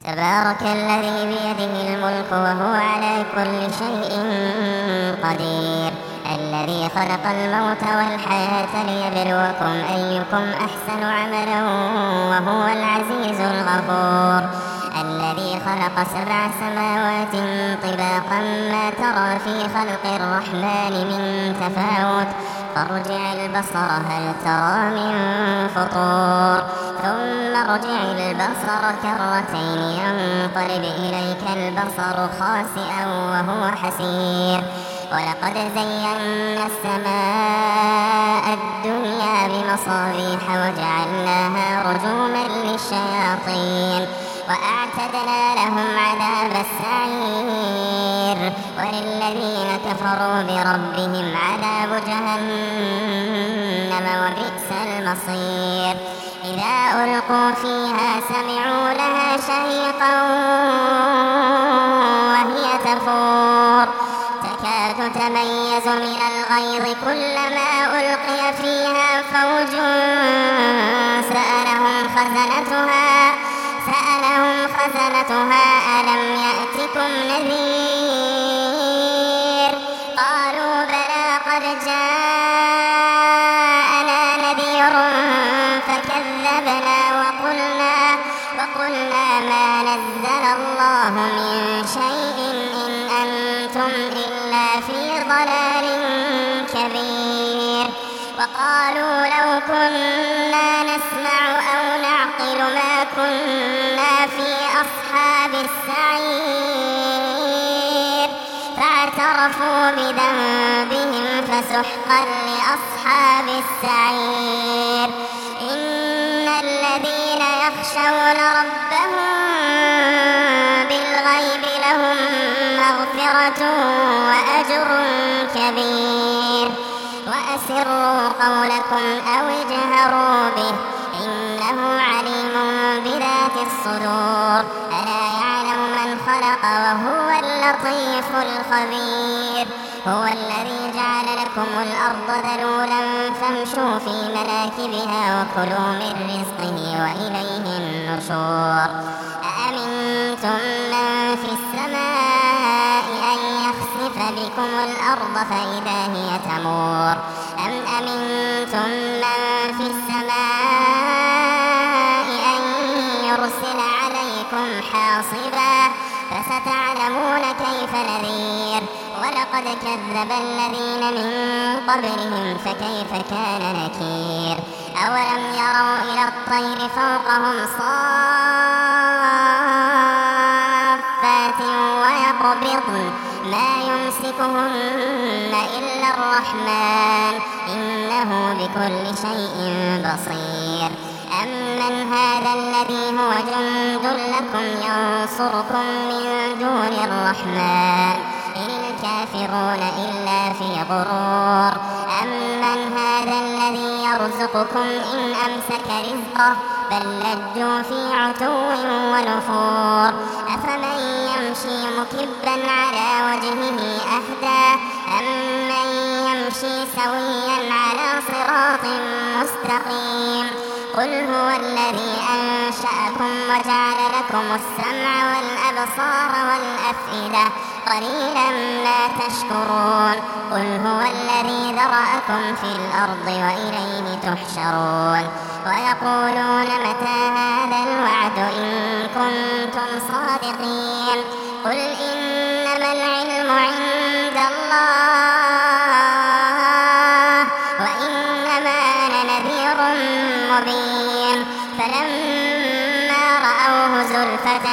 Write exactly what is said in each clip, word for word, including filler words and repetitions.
تبارك الذي بيده الملك وهو على كل شيء قدير الذي خلق الموت والحياة ليبلوكم أيكم أحسن عملا وهو العزيز الغفور الذي خلق سبع سماوات طباقا ما ترى في خلق الرحمن من تفاوت فارجع البصر هل ترى من فطور ثم ارجع البصر كرتين ينقلب إليك البصر خاسئا وهو حسير ولقد زينا السماء الدنيا بمصابيح وجعلناها رجوما للشياطين وأعتدنا لهم عذاب السعير وللذين كفروا بربهم عذاب جهنم وبئس المصير إذا ألقوا فيها سمعوا لها شهيقا وهي تفور تكاد تميز من الغيظ كلما ألقي فيها فوج سألهم خزنتها سألهم خزنتها ألم يأتكم نذير قالوا بلى قد جاءنا نذير فكذبنا وقلنا وقلنا ما نزل الله من شيء إن أنتم إلا في ضلال كبير وقالوا لو كنا نسمع أو نعقل ما كنا في أصحاب السعير فاعترفوا بذنبهم فسحقا لأصحاب السعير إن الذين يخشون ربهم بالغيب لهم مغفرة وأجر كبير وأسروا قولكم أو اجهروا به إنه عليم بذات الصدور ألا يعلم من خلق وهو اللطيف الخبير هو الذي جعل لكم الأرض ذلولا فامشوا في مناكبها وكلوا من رزقه وإليه النشور أأمنتم من في السماء أن يخسف بكم الأرض فإذا هي تمور أم أمنتم من في السماء أن يرسل عليكم حاصبا فستعلمون كيف نذير ولقد كذب الذين من قبلهم فكيف كان نكير أولم يروا إلى الطير فوقهم صافات ويقبضن ما يمسكهن إلا الرحمن إنه بكل شيء بصير أمن هذا الذي هو جند لكم ينصركم من دون الرحمن إن الكافرون إلا في غرور أمن هذا الذي يرزقكم إن أمسك رزقه بل لجوا في عتو ونفور أفمن يمشي مكبا على وجهه أهدى أمن يمشي سويا على صراط مستقيم قل هو الذي أنشأكم وجعل لكم السمع والأبصار والأفئدة قليلا ما تشكرون قل هو الذي ذرأكم في الأرض وإليه تحشرون ويقولون متى هذا الوعد إن كنتم صادقين قل إنما العلم عند الله وإنما أنا نذير مبين فلما رأوه زلفة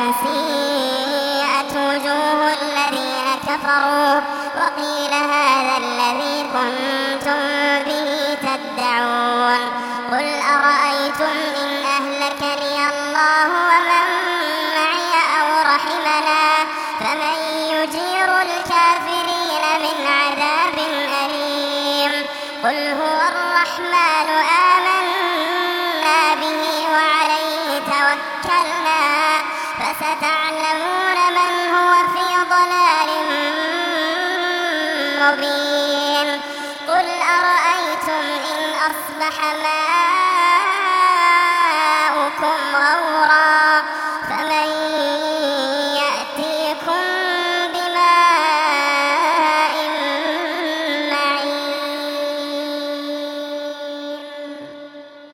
سيئت وجوه الذين كفروا وقيل هذا الذي كنتم به تدعون قل أرأيتم إن أهلكني الله ومن معي أو رحمنا فمن يجير الكافرين من عذاب أليم قل هو الرحمن آمنا به وعليه توكلنا فستعلمون من هو في ضلال مبين قل أرأيتم إن أصبح ماؤكم غورا